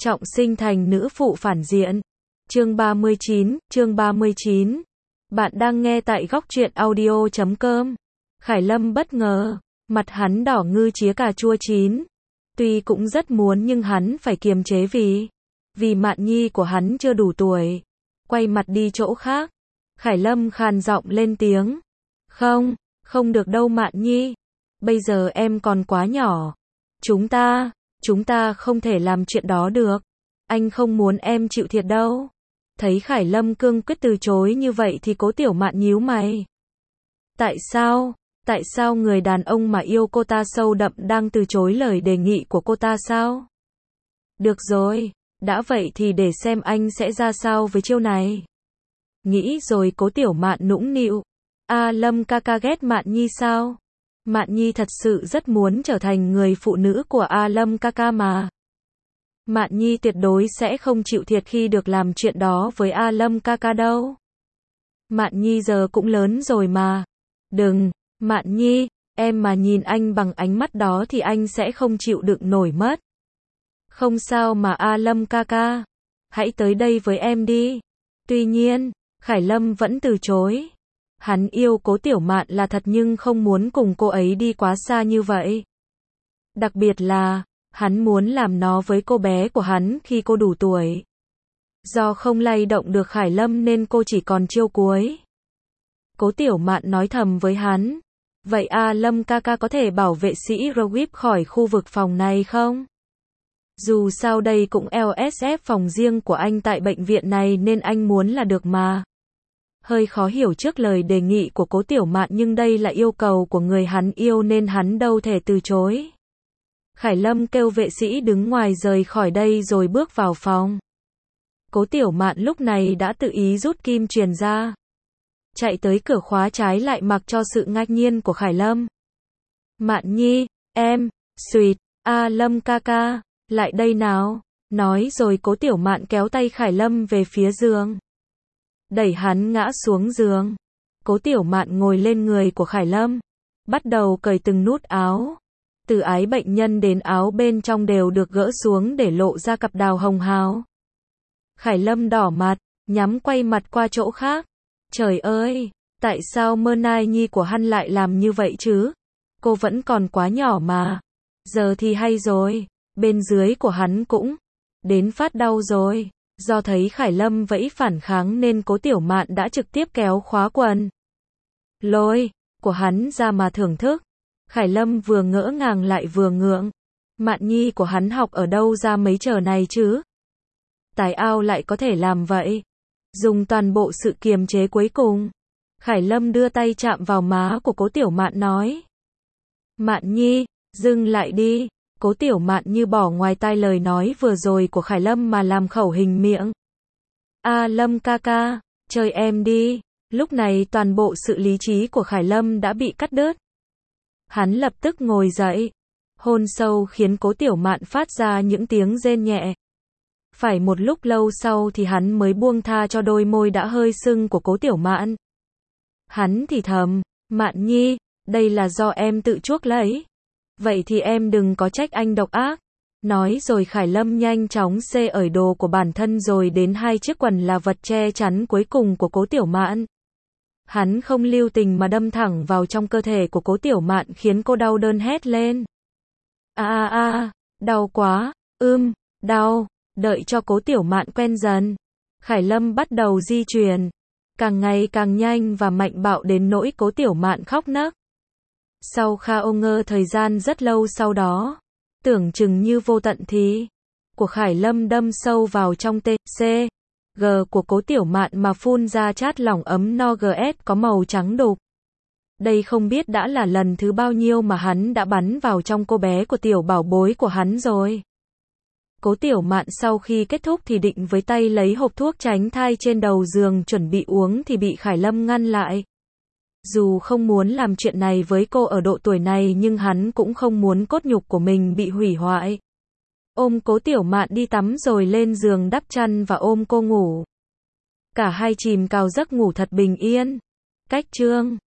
trọng sinh thành nữ phụ phản diện. Chương 39. Bạn đang nghe tại góc truyện audio.com. Khải Lâm bất ngờ, mặt hắn đỏ ngư chía cà chua chín. Tuy cũng rất muốn nhưng hắn phải kiềm chế vì Mạn Nhi của hắn chưa đủ tuổi. Quay mặt đi chỗ khác. Khải Lâm khàn giọng lên tiếng. Không được đâu Mạn Nhi. Bây giờ em còn quá nhỏ. Chúng ta không thể làm chuyện đó được. Anh không muốn em chịu thiệt đâu. Thấy Khải Lâm cương quyết từ chối như vậy thì Cố Tiểu Mạn nhíu mày. Tại sao người đàn ông mà yêu cô ta sâu đậm đang từ chối lời đề nghị của cô ta sao? Được rồi, đã vậy thì để xem anh sẽ ra sao với chiêu này. Nghĩ rồi Cố Tiểu Mạn nũng nịu. Lâm ca ca ghét Mạn Nhi sao? Mạn Nhi thật sự rất muốn trở thành người phụ nữ của Lâm ca ca mà. Mạn Nhi tuyệt đối sẽ không chịu thiệt khi được làm chuyện đó với Lâm ca ca đâu. Mạn Nhi giờ cũng lớn rồi mà. Đừng, Mạn Nhi, em mà nhìn anh bằng ánh mắt đó thì anh sẽ không chịu đựng nổi mất. Không sao mà Lâm ca ca. Hãy tới đây với em đi. Tuy nhiên, Khải Lâm vẫn từ chối. Hắn yêu Cố Tiểu Mạn là thật nhưng không muốn cùng cô ấy đi quá xa như vậy. Đặc biệt là, hắn muốn làm nó với cô bé của hắn khi cô đủ tuổi. Do không lay động được Khải Lâm nên cô chỉ còn chiêu cuối. Cố Tiểu Mạn nói thầm với hắn. Vậy Lâm ca ca có thể bảo vệ sĩ Rowip khỏi khu vực phòng này không? Dù sao đây cũng LSF phòng riêng của anh tại bệnh viện này nên anh muốn là được mà. Hơi khó hiểu trước lời đề nghị của Cố Tiểu Mạn nhưng đây là yêu cầu của người hắn yêu nên hắn đâu thể từ chối. Khải Lâm kêu vệ sĩ đứng ngoài rời khỏi đây rồi bước vào phòng. Cố Tiểu Mạn lúc này đã tự ý rút kim truyền ra. Chạy tới cửa khóa trái lại mặc cho sự ngạc nhiên của Khải Lâm. Mạn Nhi, em, xuyệt, Lâm ca ca, lại đây nào. Nói rồi Cố Tiểu Mạn kéo tay Khải Lâm về phía giường. Đẩy hắn ngã xuống giường. Cố Tiểu Mạn ngồi lên người của Khải Lâm. Bắt đầu cởi từng nút áo. Từ ái bệnh nhân đến áo bên trong đều được gỡ xuống để lộ ra cặp đào hồng hào. Khải Lâm đỏ mặt, nhắm quay mặt qua chỗ khác. Trời ơi, tại sao Nai Nhi của hắn lại làm như vậy chứ? Cô vẫn còn quá nhỏ mà. Giờ thì hay rồi, bên dưới của hắn cũng đến phát đau rồi. Do thấy Khải Lâm vẫy phản kháng nên Cố Tiểu Mạn đã trực tiếp kéo khóa quần lôi của hắn ra mà thưởng thức. Khải Lâm vừa ngỡ ngàng lại vừa ngượng. Mạn Nhi của hắn học ở đâu ra mấy trò này chứ? Tài ao lại có thể làm vậy. Dùng toàn bộ sự kiềm chế cuối cùng. Khải Lâm đưa tay chạm vào má của Cố Tiểu Mạn nói. Mạn Nhi, dừng lại đi. Cố Tiểu Mạn như bỏ ngoài tai lời nói vừa rồi của Khải Lâm mà làm khẩu hình miệng. Lâm ca ca, chơi em đi. Lúc này toàn bộ sự lý trí của Khải Lâm đã bị cắt đứt. Hắn lập tức ngồi dậy. Hôn sâu khiến Cố Tiểu Mạn phát ra những tiếng rên nhẹ. Phải một lúc lâu sau thì hắn mới buông tha cho đôi môi đã hơi sưng của Cố Tiểu Mạn. Hắn thì thầm, Mạn Nhi, đây là do em tự chuốc lấy. Vậy thì em đừng có trách anh độc ác. Nói rồi Khải Lâm nhanh chóng xê ởi đồ của bản thân rồi đến hai chiếc quần là vật che chắn cuối cùng của Cố Tiểu Mạn. Hắn không lưu tình mà đâm thẳng vào trong cơ thể của Cố Tiểu Mạn khiến cô đau đớn hét lên. Đau quá, đau. Đợi cho Cố Tiểu Mạn quen dần. Khải Lâm bắt đầu di chuyển. Càng ngày càng nhanh và mạnh bạo đến nỗi Cố Tiểu Mạn khóc nấc. Sau ngơ thời gian rất lâu sau đó, tưởng chừng như vô tận thì của Khải Lâm đâm sâu vào trong G của Cố Tiểu Mạn mà phun ra chát lỏng ấm no GS có màu trắng đục. Đây không biết đã là lần thứ bao nhiêu mà hắn đã bắn vào trong cô bé của tiểu bảo bối của hắn rồi. Cố Tiểu Mạn sau khi kết thúc thì định với tay lấy hộp thuốc tránh thai trên đầu giường chuẩn bị uống thì bị Khải Lâm ngăn lại. Dù không muốn làm chuyện này với cô ở độ tuổi này nhưng hắn cũng không muốn cốt nhục của mình bị hủy hoại. Ôm Cố Tiểu Mạn đi tắm rồi lên giường đắp chăn và ôm cô ngủ. Cả hai chìm vào giấc ngủ thật bình yên. Cách chương